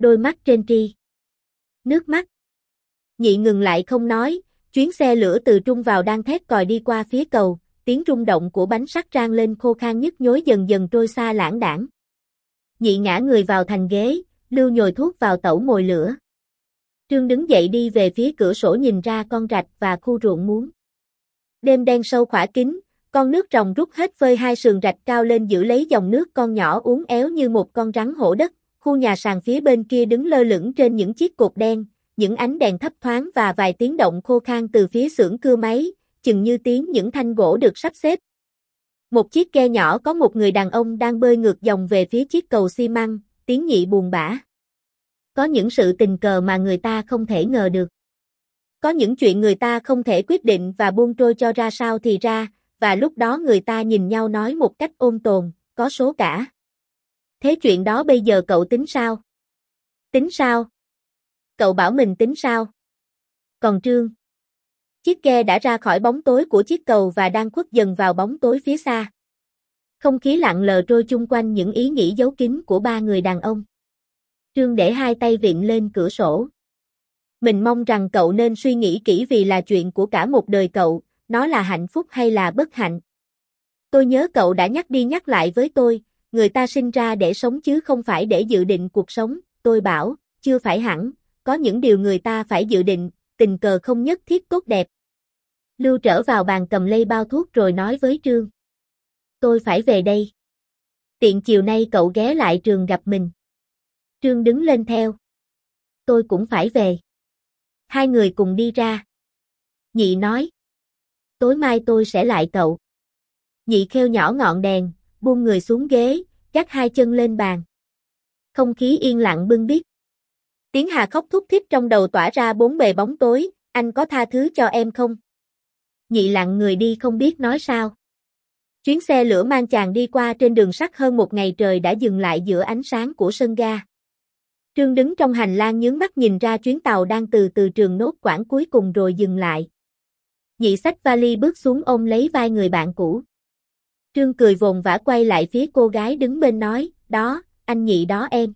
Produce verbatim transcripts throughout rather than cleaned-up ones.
đôi mắt trên tri nước mắt. Nhị ngừng lại không nói, chuyến xe lửa từ trung vào đang thét còi đi qua phía cầu, tiếng rung động của bánh sắt rang lên khô khan nhức nhối dần dần trôi xa lãng đãng. Nhị ngã người vào thành ghế, Lưu nhồi thuốc vào tẩu mồi lửa. Trương đứng dậy đi về phía cửa sổ nhìn ra con rạch và khu ruộng muống. Đêm đen sâu khỏa kín, con nước ròng rút hết vơi hai sườn rạch cao lên giữ lấy dòng nước con nhỏ uốn éo như một con rắn hổ đất. Khu nhà sàn phía bên kia đứng lơ lửng trên những chiếc cột đen, những ánh đèn thấp thoáng và vài tiếng động khô khan từ phía xưởng cưa máy, chừng như tiếng những thanh gỗ được sắp xếp. Một chiếc ghe nhỏ có một người đàn ông đang bơi ngược dòng về phía chiếc cầu xi măng, tiếng Nhị buồn bã. Có những sự tình cờ mà người ta không thể ngờ được. Có những chuyện người ta không thể quyết định và buông trôi cho ra sao thì ra, và lúc đó người ta nhìn nhau nói một cách ôn tồn, có số cả. Thế chuyện đó bây giờ cậu tính sao? Tính sao? Cậu bảo mình tính sao? Còn Trương? Chiếc ghe đã ra khỏi bóng tối của chiếc cầu và đang khuất dần vào bóng tối phía xa. Không khí lặng lờ trôi chung quanh những ý nghĩ giấu kín của ba người đàn ông. Trương để hai tay vịn lên cửa sổ. Mình mong rằng cậu nên suy nghĩ kỹ vì là chuyện của cả một đời cậu, nó là hạnh phúc hay là bất hạnh. Tôi nhớ cậu đã nhắc đi nhắc lại với tôi, người ta sinh ra để sống chứ không phải để dự định cuộc sống. Tôi bảo, chưa phải hẳn, có những điều người ta phải dự định, tình cờ không nhất thiết tốt đẹp. Lưu trở vào bàn cầm lấy bao thuốc rồi nói với Trương. Tôi phải về đây. Tiện chiều nay cậu ghé lại trường gặp mình. Trương đứng lên theo. Tôi cũng phải về. Hai người cùng đi ra. Nhị nói. Tối mai tôi sẽ lại cậu. Nhị khêu nhỏ ngọn đèn, buông người xuống ghế, gác hai chân lên bàn. Không khí yên lặng bưng bít. Tiếng Hà khóc thút thít trong đầu tỏa ra bốn bề bóng tối, anh có tha thứ cho em không? Nhị lặng người đi không biết nói sao. Chuyến xe lửa mang chàng đi qua trên đường sắt hơn một ngày trời đã dừng lại giữa ánh sáng của sân ga. Trương đứng trong hành lang nhướng mắt nhìn ra chuyến tàu đang từ từ trường nốt quãng cuối cùng rồi dừng lại. Nhị xách vali bước xuống ôm lấy vai người bạn cũ. Trương cười vồn vã quay lại phía cô gái đứng bên nói, đó, anh Nhị đó em.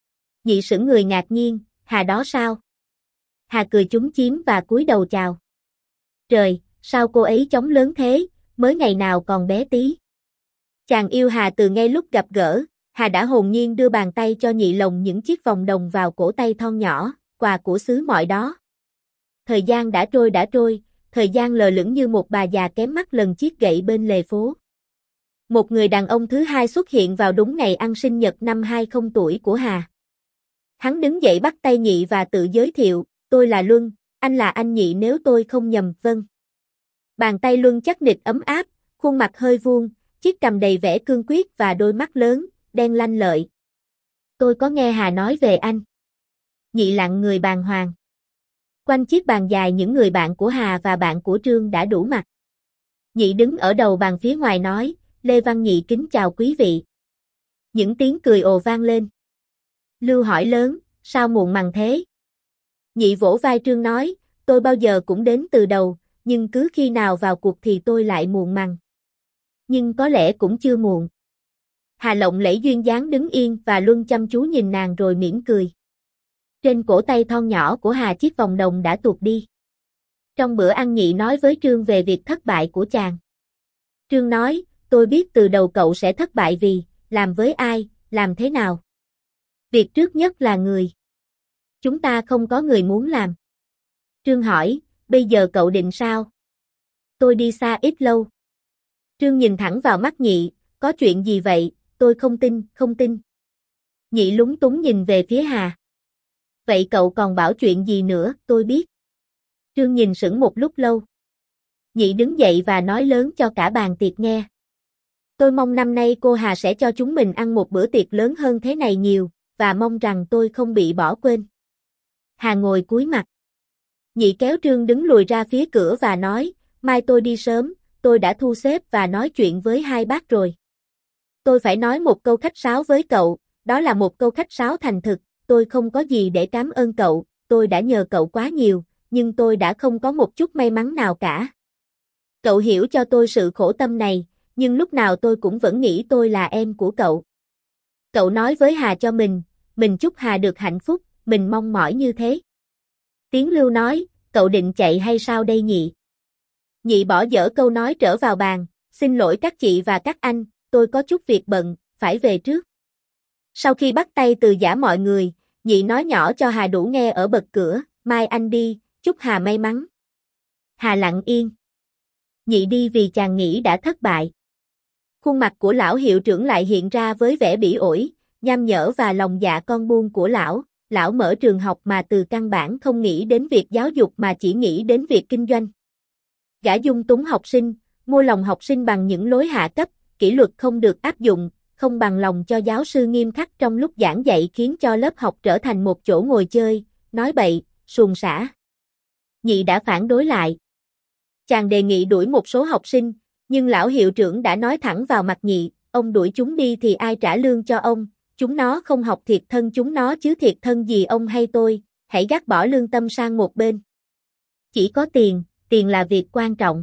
Nhị sững người ngạc nhiên, Hà đó sao? Hà cười chúm chím và cúi đầu chào. Trời, sao cô ấy chóng lớn thế, mới ngày nào còn bé tí. Chàng yêu Hà từ ngay lúc gặp gỡ, Hà đã hồn nhiên đưa bàn tay cho Nhị lồng những chiếc vòng đồng vào cổ tay thon nhỏ, quà của xứ mọi đó. Thời gian đã trôi đã trôi, thời gian lờ lững như một bà già kém mắt lần chiếc gậy bên lề phố. Một người đàn ông thứ hai xuất hiện vào đúng ngày ăn sinh nhật năm hai không tuổi của Hà. Hắn đứng dậy bắt tay Nhị và tự giới thiệu, tôi là Luân, anh là anh Nhị nếu tôi không nhầm, vâng. Bàn tay Luân chắc nịch ấm áp, khuôn mặt hơi vuông, chiếc cằm đầy vẻ cương quyết và đôi mắt lớn, đen lanh lợi. Tôi có nghe Hà nói về anh. Nhị lặng người bàng hoàng. Quanh chiếc bàn dài những người bạn của Hà và bạn của Trương đã đủ mặt. Nhị đứng ở đầu bàn phía ngoài nói, Lê Văn Nhị kính chào quý vị. Những tiếng cười ồ vang lên. Lưu hỏi lớn, sao muộn màng thế? Nhị vỗ vai Trương nói, tôi bao giờ cũng đến từ đầu, nhưng cứ khi nào vào cuộc thì tôi lại muộn màng. Nhưng có lẽ cũng chưa muộn. Hà lộng lẫy duyên dáng đứng yên và Luân chăm chú nhìn nàng rồi mỉm cười. Trên cổ tay thon nhỏ của Hà chiếc vòng đồng đã tuột đi. Trong bữa ăn Nhị nói với Trương về việc thất bại của chàng. Trương nói, tôi biết từ đầu cậu sẽ thất bại vì, làm với ai, làm thế nào. Việc trước nhất là người. Chúng ta không có người muốn làm. Trương hỏi, bây giờ cậu định sao? Tôi đi xa ít lâu. Trương nhìn thẳng vào mắt Nhị, có chuyện gì vậy, tôi không tin, không tin. Nhị lúng túng nhìn về phía Hà. Vậy cậu còn bảo chuyện gì nữa, tôi biết. Trương nhìn sững một lúc lâu. Nhị đứng dậy và nói lớn cho cả bàn tiệc nghe. Tôi mong năm nay cô Hà sẽ cho chúng mình ăn một bữa tiệc lớn hơn thế này nhiều, và mong rằng tôi không bị bỏ quên. Hà ngồi cúi mặt. Nhị kéo Trương đứng lùi ra phía cửa và nói, mai tôi đi sớm, tôi đã thu xếp và nói chuyện với hai bác rồi. Tôi phải nói một câu khách sáo với cậu, đó là một câu khách sáo thành thực, tôi không có gì để cảm ơn cậu, tôi đã nhờ cậu quá nhiều, nhưng tôi đã không có một chút may mắn nào cả. Cậu hiểu cho tôi sự khổ tâm này, nhưng lúc nào tôi cũng vẫn nghĩ tôi là em của cậu. Cậu nói với Hà cho mình, mình chúc Hà được hạnh phúc, mình mong mỏi như thế. Tiến Lưu nói, cậu định chạy hay sao đây Nhị? Nhị bỏ dở câu nói trở vào bàn, xin lỗi các chị và các anh, tôi có chút việc bận, phải về trước. Sau khi bắt tay từ giã mọi người, Nhị nói nhỏ cho Hà đủ nghe ở bật cửa, mai anh đi, chúc Hà may mắn. Hà lặng yên. Nhị đi vì chàng nghĩ đã thất bại. Khuôn mặt của lão hiệu trưởng lại hiện ra với vẻ bỉ ổi, nham nhở và lòng dạ con buôn của lão. Lão mở trường học mà từ căn bản không nghĩ đến việc giáo dục mà chỉ nghĩ đến việc kinh doanh. Gã dung túng học sinh, mua lòng học sinh bằng những lối hạ cấp, kỷ luật không được áp dụng, không bằng lòng cho giáo sư nghiêm khắc trong lúc giảng dạy khiến cho lớp học trở thành một chỗ ngồi chơi, nói bậy, suồng sã. Nhị đã phản đối lại. Chàng đề nghị đuổi một số học sinh, nhưng lão hiệu trưởng đã nói thẳng vào mặt Nhị, ông đuổi chúng đi thì ai trả lương cho ông, chúng nó không học thiệt thân chúng nó chứ thiệt thân gì ông hay tôi, hãy gác bỏ lương tâm sang một bên. Chỉ có tiền, tiền là việc quan trọng.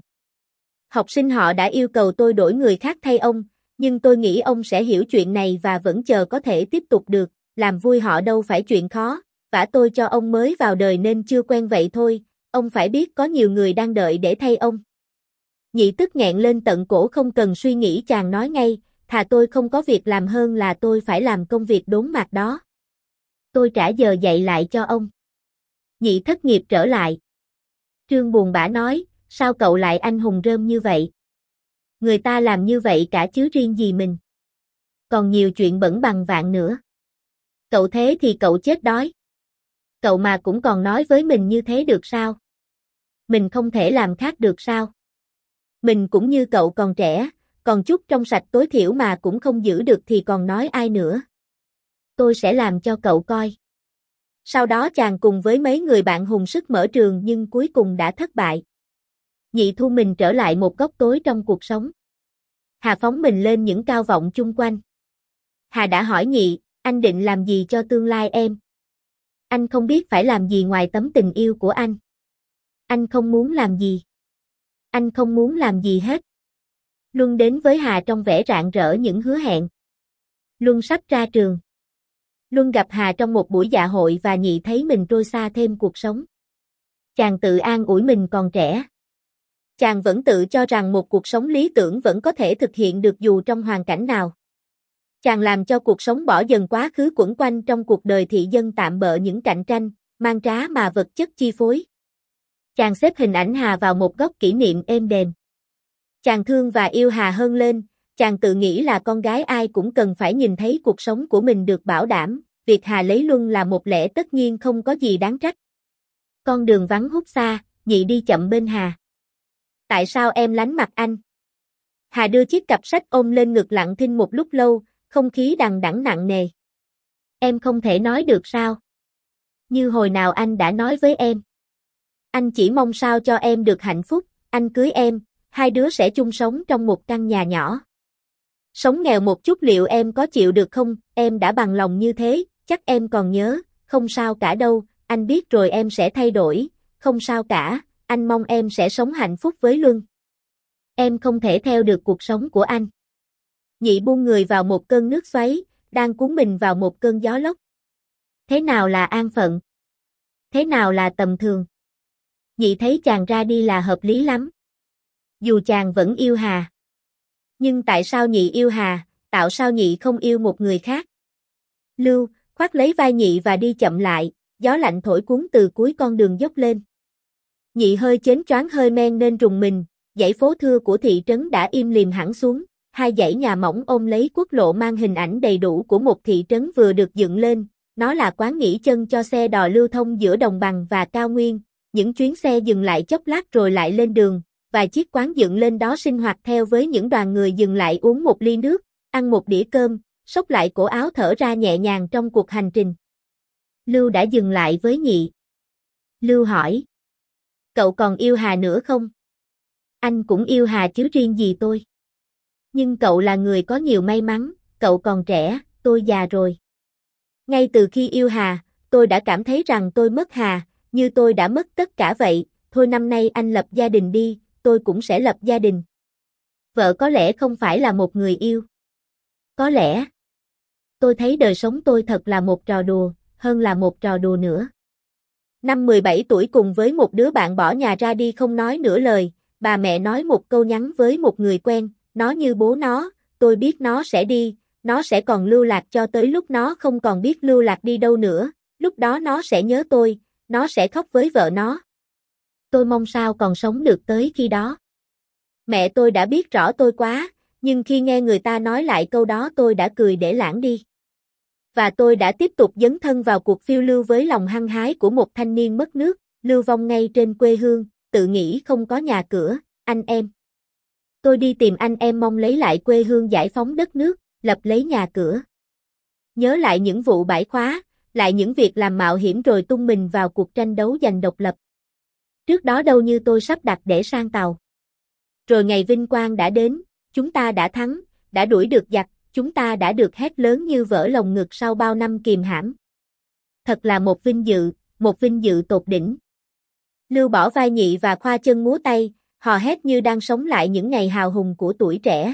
Học sinh họ đã yêu cầu tôi đổi người khác thay ông, nhưng tôi nghĩ ông sẽ hiểu chuyện này và vẫn chờ có thể tiếp tục được, làm vui họ đâu phải chuyện khó, vả tôi cho ông mới vào đời nên chưa quen vậy thôi, ông phải biết có nhiều người đang đợi để thay ông. Nhị tức nghẹn lên tận cổ không cần suy nghĩ chàng nói ngay, thà tôi không có việc làm hơn là tôi phải làm công việc đốn mạt đó. Tôi trả giờ dạy lại cho ông. Nhị thất nghiệp trở lại. Trương buồn bã nói, sao cậu lại anh hùng rơm như vậy? Người ta làm như vậy cả chứ riêng gì mình. Còn nhiều chuyện bẩn bằng vạn nữa. Cậu thế thì cậu chết đói. Cậu mà cũng còn nói với mình như thế được sao? Mình không thể làm khác được sao? Mình cũng như cậu còn trẻ, còn chút trong sạch tối thiểu mà cũng không giữ được thì còn nói ai nữa. Tôi sẽ làm cho cậu coi. Sau đó chàng cùng với mấy người bạn hùng sức mở trường nhưng cuối cùng đã thất bại. Nhị thu mình trở lại một góc tối trong cuộc sống. Hà phóng mình lên những cao vọng chung quanh. Hà đã hỏi Nhị, anh định làm gì cho tương lai em? Anh không biết phải làm gì ngoài tấm tình yêu của anh. Anh không muốn làm gì. Anh không muốn làm gì hết. Luân đến với Hà trong vẻ rạng rỡ những hứa hẹn. Luân sắp ra trường. Luân gặp Hà trong một buổi dạ hội và Nhị thấy mình trôi xa thêm cuộc sống. Chàng tự an ủi mình còn trẻ. Chàng vẫn tự cho rằng một cuộc sống lý tưởng vẫn có thể thực hiện được dù trong hoàn cảnh nào. Chàng làm cho cuộc sống bỏ dần quá khứ quẩn quanh trong cuộc đời thị dân tạm bợ những cạnh tranh, mang trá mà vật chất chi phối. Chàng xếp hình ảnh Hà vào một góc kỷ niệm êm đềm. Chàng thương và yêu Hà hơn lên, chàng tự nghĩ là con gái ai cũng cần phải nhìn thấy cuộc sống của mình được bảo đảm, việc Hà lấy Luân là một lẽ tất nhiên không có gì đáng trách. Con đường vắng hút xa, Nhị đi chậm bên Hà. Tại sao em lánh mặt anh? Hà đưa chiếc cặp sách ôm lên ngực lặng thinh một lúc lâu, không khí đằng đẵng nặng nề. Em không thể nói được sao? Như hồi nào anh đã nói với em. Anh chỉ mong sao cho em được hạnh phúc, anh cưới em, hai đứa sẽ chung sống trong một căn nhà nhỏ. Sống nghèo một chút liệu em có chịu được không? Em đã bằng lòng như thế, chắc em còn nhớ, không sao cả đâu, anh biết rồi em sẽ thay đổi, không sao cả, anh mong em sẽ sống hạnh phúc với Luân. Em không thể theo được cuộc sống của anh. Nhị buông người vào một cơn nước xoáy, đang cuốn mình vào một cơn gió lốc. Thế nào là an phận? Thế nào là tầm thường? Nhị thấy chàng ra đi là hợp lý lắm. Dù chàng vẫn yêu Hà. Nhưng tại sao Nhị yêu Hà, tạo sao Nhị không yêu một người khác? Lưu, khoác lấy vai Nhị và đi chậm lại, gió lạnh thổi cuốn từ cuối con đường dốc lên. Nhị hơi chến choáng hơi men nên rùng mình, dãy phố thưa của thị trấn đã im lìm hẳn xuống, hai dãy nhà mỏng ôm lấy quốc lộ mang hình ảnh đầy đủ của một thị trấn vừa được dựng lên, nó là quán nghỉ chân cho xe đò lưu thông giữa đồng bằng và cao nguyên, những chuyến xe dừng lại chốc lát rồi lại lên đường, vài chiếc quán dựng lên đó sinh hoạt theo với những đoàn người dừng lại uống một ly nước, ăn một đĩa cơm, xốc lại cổ áo thở ra nhẹ nhàng trong cuộc hành trình. Lưu đã dừng lại với Nhị. Lưu hỏi. Cậu còn yêu Hà nữa không? Anh cũng yêu Hà chứ riêng gì tôi. Nhưng cậu là người có nhiều may mắn, cậu còn trẻ, tôi già rồi. Ngay từ khi yêu Hà, tôi đã cảm thấy rằng tôi mất Hà, như tôi đã mất tất cả vậy, thôi năm nay anh lập gia đình đi, tôi cũng sẽ lập gia đình. Vợ có lẽ không phải là một người yêu. Có lẽ. Tôi thấy đời sống tôi thật là một trò đùa, hơn là một trò đùa nữa. Năm mười bảy tuổi cùng với một đứa bạn bỏ nhà ra đi không nói nửa lời, bà mẹ nói một câu nhắn với một người quen, nó như bố nó, tôi biết nó sẽ đi, nó sẽ còn lưu lạc cho tới lúc nó không còn biết lưu lạc đi đâu nữa, lúc đó nó sẽ nhớ tôi, nó sẽ khóc với vợ nó. Tôi mong sao còn sống được tới khi đó. Mẹ tôi đã biết rõ tôi quá, nhưng khi nghe người ta nói lại câu đó tôi đã cười để lãng đi. Và tôi đã tiếp tục dấn thân vào cuộc phiêu lưu với lòng hăng hái của một thanh niên mất nước, lưu vong ngay trên quê hương, tự nghĩ không có nhà cửa, anh em. Tôi đi tìm anh em mong lấy lại quê hương giải phóng đất nước, lập lấy nhà cửa. Nhớ lại những vụ bãi khóa, lại những việc làm mạo hiểm rồi tung mình vào cuộc tranh đấu giành độc lập. Trước đó đâu như tôi sắp đặt để sang tàu. Rồi ngày vinh quang đã đến, chúng ta đã thắng, đã đuổi được giặc, chúng ta đã được hét lớn như vỡ lồng ngực sau bao năm kìm hãm. Thật là một vinh dự, một vinh dự tột đỉnh. Lưu bỏ vai Nhị và khoa chân múa tay, hò hét như đang sống lại những ngày hào hùng của tuổi trẻ.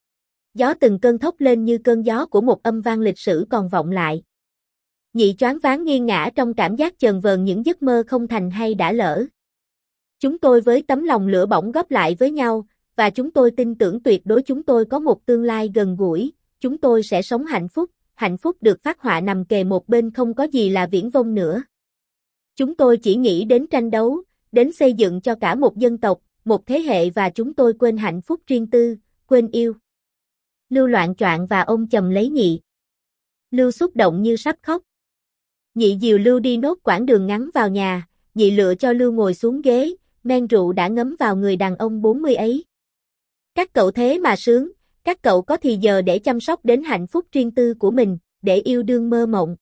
Gió từng cơn thốc lên như cơn gió của một âm vang lịch sử còn vọng lại. Nhị choáng váng nghiêng ngã trong cảm giác chờn vờn những giấc mơ không thành hay đã lỡ. Chúng tôi với tấm lòng lửa bỏng góp lại với nhau, và chúng tôi tin tưởng tuyệt đối chúng tôi có một tương lai gần gũi, chúng tôi sẽ sống hạnh phúc, hạnh phúc được phác họa nằm kề một bên không có gì là viển vông nữa. Chúng tôi chỉ nghĩ đến tranh đấu, đến xây dựng cho cả một dân tộc, một thế hệ và chúng tôi quên hạnh phúc riêng tư, quên yêu. Lưu loạng choạng và ôm chầm lấy Nhị. Lưu xúc động như sắp khóc. Nhị dìu Lưu đi nốt quãng đường ngắn vào nhà, Nhị lựa cho Lưu ngồi xuống ghế, men rượu đã ngấm vào người đàn ông bốn mươi ấy. Các cậu thế mà sướng, các cậu có thì giờ để chăm sóc đến hạnh phúc riêng tư của mình, để yêu đương mơ mộng.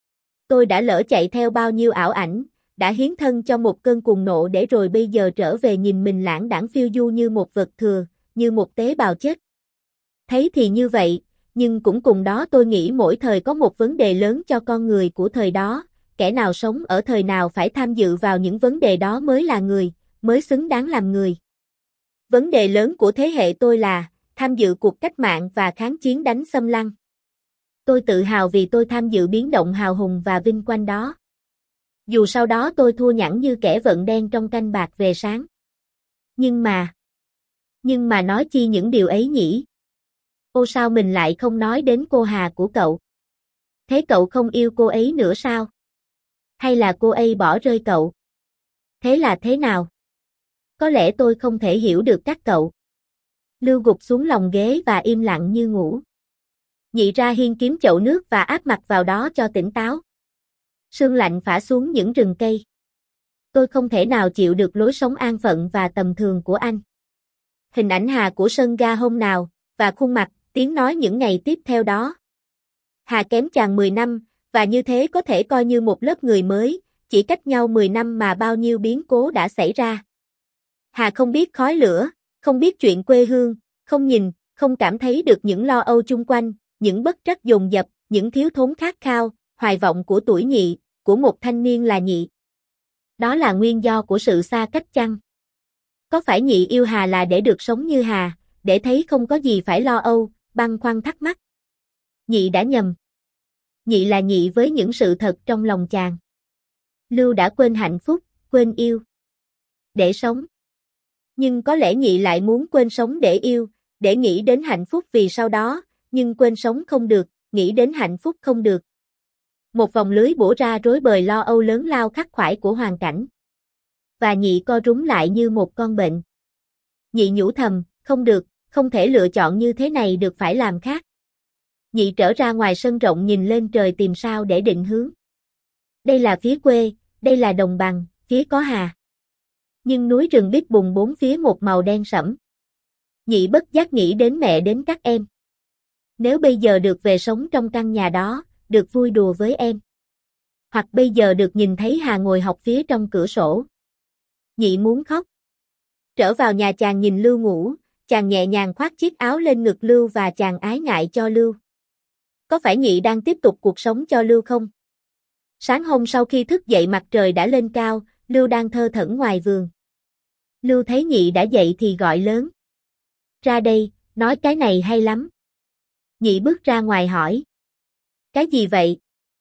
Tôi đã lỡ chạy theo bao nhiêu ảo ảnh, đã hiến thân cho một cơn cuồng nộ để rồi bây giờ trở về nhìn mình lãng đãng phiêu du như một vật thừa, như một tế bào chết. Thấy thì như vậy, nhưng cũng cùng đó tôi nghĩ mỗi thời có một vấn đề lớn cho con người của thời đó, kẻ nào sống ở thời nào phải tham dự vào những vấn đề đó mới là người, mới xứng đáng làm người. Vấn đề lớn của thế hệ tôi là tham dự cuộc cách mạng và kháng chiến đánh xâm lăng. Tôi tự hào vì tôi tham dự biến động hào hùng và vinh quang đó. Dù sau đó tôi thua nhẵn như kẻ vận đen trong canh bạc về sáng. Nhưng mà... Nhưng mà nói chi những điều ấy nhỉ? Ô sao mình lại không nói đến cô Hà của cậu? Thế cậu không yêu cô ấy nữa sao? Hay là cô ấy bỏ rơi cậu? Thế là thế nào? Có lẽ tôi không thể hiểu được các cậu. Lưu gục xuống lòng ghế và im lặng như ngủ. Nhị ra hiên kiếm chậu nước và áp mặt vào đó cho tỉnh táo. Sương lạnh phả xuống những rừng cây. Tôi không thể nào chịu được lối sống an phận và tầm thường của anh. Hình ảnh Hà của sân ga hôm nào, và khuôn mặt, tiếng nói những ngày tiếp theo đó. Hà kém chàng mười năm, và như thế có thể coi như một lớp người mới, chỉ cách nhau mười năm mà bao nhiêu biến cố đã xảy ra. Hà không biết khói lửa, không biết chuyện quê hương, không nhìn, không cảm thấy được những lo âu chung quanh, những bất trắc dồn dập, những thiếu thốn khát khao, hoài vọng của tuổi Nhị, của một thanh niên là Nhị. Đó là nguyên do của sự xa cách chăng? Có phải Nhị yêu Hà là để được sống như Hà, để thấy không có gì phải lo âu, băn khoăn thắc mắc? Nhị đã nhầm. Nhị là Nhị với những sự thật trong lòng chàng. Lưu đã quên hạnh phúc, quên yêu. Để sống. Nhưng có lẽ Nhị lại muốn quên sống để yêu, để nghĩ đến hạnh phúc vì sau đó, nhưng quên sống không được, nghĩ đến hạnh phúc không được. Một vòng lưới bổ ra rối bời lo âu lớn lao khắc khoải của hoàn cảnh. Và Nhị co rúm lại như một con bệnh. Nhị nhủ thầm, không được, không thể lựa chọn như thế này được phải làm khác. Nhị trở ra ngoài sân rộng nhìn lên trời tìm sao để định hướng. Đây là phía quê, đây là đồng bằng, phía có Hà. Nhưng núi rừng bít bùng bốn phía một màu đen sẫm. Nhị bất giác nghĩ đến mẹ đến các em. Nếu bây giờ được về sống trong căn nhà đó, được vui đùa với em. Hoặc bây giờ được nhìn thấy Hà ngồi học phía trong cửa sổ. Nhị muốn khóc. Trở vào nhà chàng nhìn Lưu ngủ, chàng nhẹ nhàng khoác chiếc áo lên ngực Lưu và chàng ái ngại cho Lưu. Có phải Nhị đang tiếp tục cuộc sống cho Lưu không? Sáng hôm sau khi thức dậy mặt trời đã lên cao, Lưu đang thơ thẩn ngoài vườn. Lưu thấy Nhị đã dậy thì gọi lớn. Ra đây, nói cái này hay lắm. Nhị bước ra ngoài hỏi. Cái gì vậy?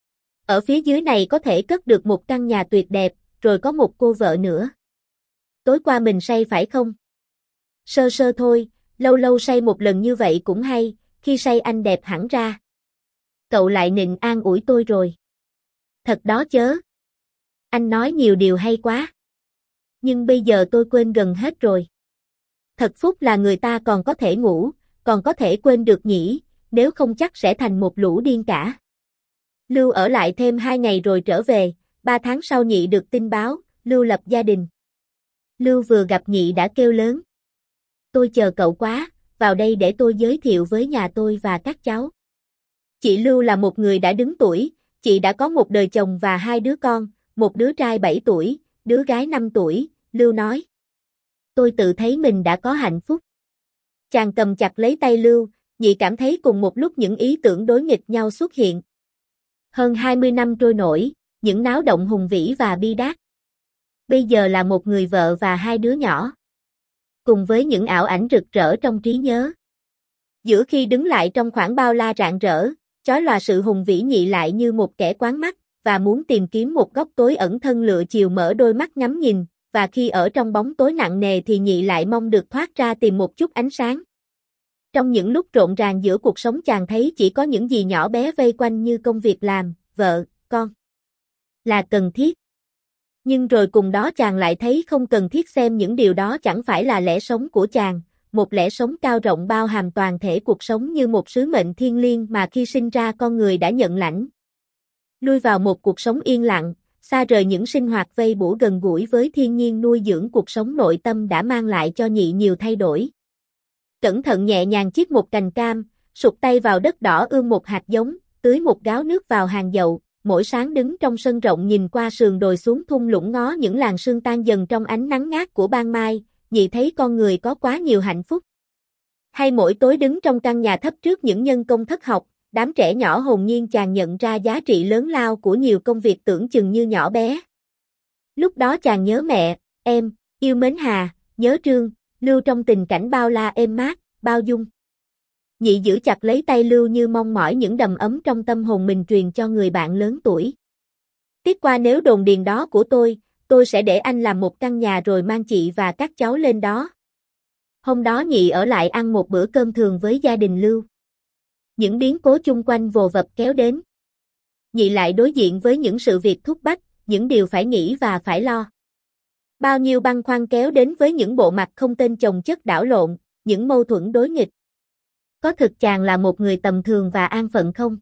Ở phía dưới này có thể cất được một căn nhà tuyệt đẹp, rồi có một cô vợ nữa. Tối qua mình say phải không? Sơ sơ thôi, lâu lâu say một lần như vậy cũng hay, khi say anh đẹp hẳn ra. Cậu lại nịnh an ủi tôi rồi. Thật đó chớ. Anh nói nhiều điều hay quá. Nhưng bây giờ tôi quên gần hết rồi. Thật phúc là người ta còn có thể ngủ, còn có thể quên được nhỉ, nếu không chắc sẽ thành một lũ điên cả. Lưu ở lại thêm hai ngày rồi trở về, ba tháng sau Nhị được tin báo, Lưu lập gia đình. Lưu vừa gặp Nhị đã kêu lớn. Tôi chờ cậu quá, vào đây để tôi giới thiệu với nhà tôi và các cháu. Chị Lưu là một người đã đứng tuổi, chị đã có một đời chồng và hai đứa con, một đứa trai bảy tuổi, đứa gái năm tuổi, Lưu nói. Tôi tự thấy mình đã có hạnh phúc. Chàng cầm chặt lấy tay Lưu, Nhị cảm thấy cùng một lúc những ý tưởng đối nghịch nhau xuất hiện. Hơn hai mươi năm trôi nổi, những náo động hùng vĩ và bi đát. Bây giờ là một người vợ và hai đứa nhỏ. Cùng với những ảo ảnh rực rỡ trong trí nhớ. Giữa khi đứng lại trong khoảng bao la rạng rỡ, chói lòa sự hùng vĩ Nhị lại như một kẻ quán mắt, và muốn tìm kiếm một góc tối ẩn thân lựa chiều mở đôi mắt ngắm nhìn, và khi ở trong bóng tối nặng nề thì Nhị lại mong được thoát ra tìm một chút ánh sáng. Trong những lúc rộn ràng giữa cuộc sống chàng thấy chỉ có những gì nhỏ bé vây quanh như công việc làm, vợ, con. Là cần thiết. Nhưng rồi cùng đó chàng lại thấy không cần thiết xem những điều đó chẳng phải là lẽ sống của chàng, một lẽ sống cao rộng bao hàm toàn thể cuộc sống như một sứ mệnh thiêng liêng mà khi sinh ra con người đã nhận lãnh. Lui vào một cuộc sống yên lặng, xa rời những sinh hoạt vây bủa gần gũi với thiên nhiên nuôi dưỡng cuộc sống nội tâm đã mang lại cho Nhị nhiều thay đổi. Cẩn thận nhẹ nhàng chiết một cành cam, sụt tay vào đất đỏ ươm một hạt giống, tưới một gáo nước vào hàn dậu, mỗi sáng đứng trong sân rộng nhìn qua sườn đồi xuống thung lũng ngó những làn sương tan dần trong ánh nắng ngát của ban mai, Nhị thấy con người có quá nhiều hạnh phúc. Hay mỗi tối đứng trong căn nhà thấp trước những nhân công thất học, đám trẻ nhỏ hồn nhiên chàng nhận ra giá trị lớn lao của nhiều công việc tưởng chừng như nhỏ bé. Lúc đó chàng nhớ mẹ, em, yêu mến Hà, nhớ Trương, Lưu trong tình cảnh bao la êm mát, bao dung. Nhị giữ chặt lấy tay Lưu như mong mỏi những đầm ấm trong tâm hồn mình truyền cho người bạn lớn tuổi. Tiếc qua nếu đồn điền đó của tôi, tôi sẽ để anh làm một căn nhà rồi mang chị và các cháu lên đó. Hôm đó Nhị ở lại ăn một bữa cơm thường với gia đình Lưu. Những biến cố chung quanh vồ vập kéo đến. Nhị lại đối diện với những sự việc thúc bách, những điều phải nghĩ và phải lo. Bao nhiêu băn khoăn kéo đến với những bộ mặt không tên chồng chất đảo lộn, những mâu thuẫn đối nghịch. Có thực chàng là một người tầm thường và an phận không?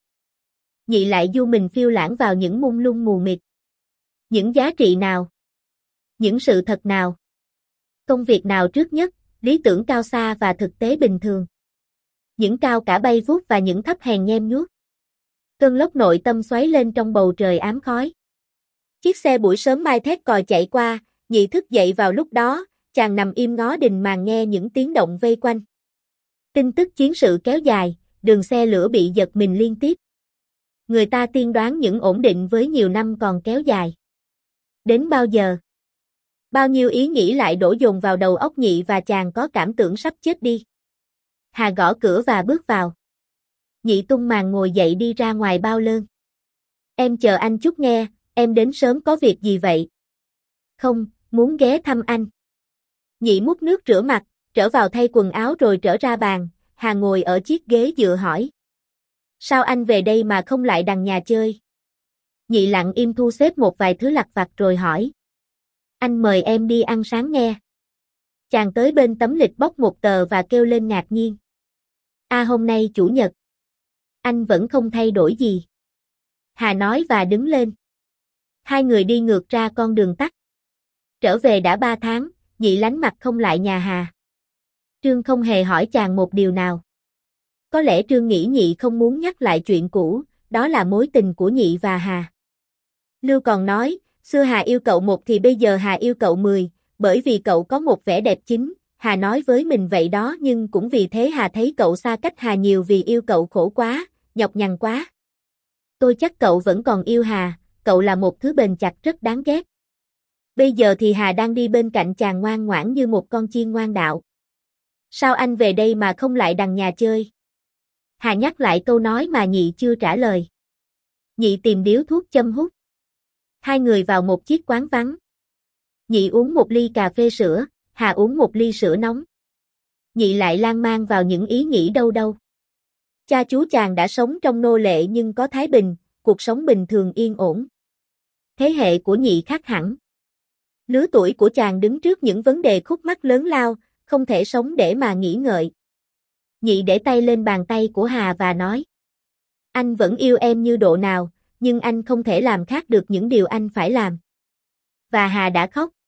Nhị lại du mình phiêu lãng vào những mông lung mù mịt. Những giá trị nào? Những sự thật nào? Công việc nào trước nhất, lý tưởng cao xa và thực tế bình thường? Những cao cả bay vút và những thấp hèn nhem nhuốc. Cơn lốc nội tâm xoáy lên trong bầu trời ám khói. Chiếc xe buổi sớm mai thét còi chạy qua, Nhị thức dậy vào lúc đó, chàng nằm im ngó đình màn nghe những tiếng động vây quanh. Tin tức chiến sự kéo dài, đường xe lửa bị giật mình liên tiếp. Người ta tiên đoán những ổn định với nhiều năm còn kéo dài. Đến bao giờ? Bao nhiêu ý nghĩ lại đổ dồn vào đầu óc Nhị và chàng có cảm tưởng sắp chết đi. Hà gõ cửa và bước vào. Nhị tung màn ngồi dậy đi ra ngoài bao lơn. Em chờ anh chút nghe, em đến sớm có việc gì vậy? Không, muốn ghé thăm anh. Nhị múc nước rửa mặt, trở vào thay quần áo rồi trở ra bàn, Hà ngồi ở chiếc ghế dựa hỏi. Sao anh về đây mà không lại đằng nhà chơi? Nhị lặng im thu xếp một vài thứ lặt vặt rồi hỏi. Anh mời em đi ăn sáng nghe. Chàng tới bên tấm lịch bóc một tờ và kêu lên ngạc nhiên. À hôm nay chủ nhật. Anh vẫn không thay đổi gì. Hà nói và đứng lên. Hai người đi ngược ra con đường tắt. Trở về đã ba tháng, Nhị lánh mặt không lại nhà Hà. Trương không hề hỏi chàng một điều nào. Có lẽ Trương nghĩ Nhị không muốn nhắc lại chuyện cũ, đó là mối tình của Nhị và Hà. Lưu còn nói, xưa Hà yêu cậu một thì bây giờ Hà yêu cậu mười, bởi vì cậu có một vẻ đẹp chính, Hà nói với mình vậy đó nhưng cũng vì thế Hà thấy cậu xa cách Hà nhiều vì yêu cậu khổ quá, nhọc nhằn quá. Tôi chắc cậu vẫn còn yêu Hà, cậu là một thứ bền chặt rất đáng ghét. Bây giờ thì Hà đang đi bên cạnh chàng ngoan ngoãn như một con chiên ngoan đạo. Sao anh về đây mà không lại đằng nhà chơi? Hà nhắc lại câu nói mà Nhị chưa trả lời. Nhị tìm điếu thuốc châm hút. Hai người vào một chiếc quán vắng. Nhị uống một ly cà phê sữa, Hà uống một ly sữa nóng. Nhị lại lan man vào những ý nghĩ đâu đâu. Cha chú chàng đã sống trong nô lệ nhưng có thái bình, cuộc sống bình thường yên ổn. Thế hệ của nhị khác hẳn. Lứa tuổi của chàng đứng trước những vấn đề khúc mắc lớn lao, không thể sống để mà nghĩ ngợi. Nhị để tay lên bàn tay của Hà và nói. Anh vẫn yêu em như độ nào, nhưng anh không thể làm khác được những điều anh phải làm. Và Hà đã khóc.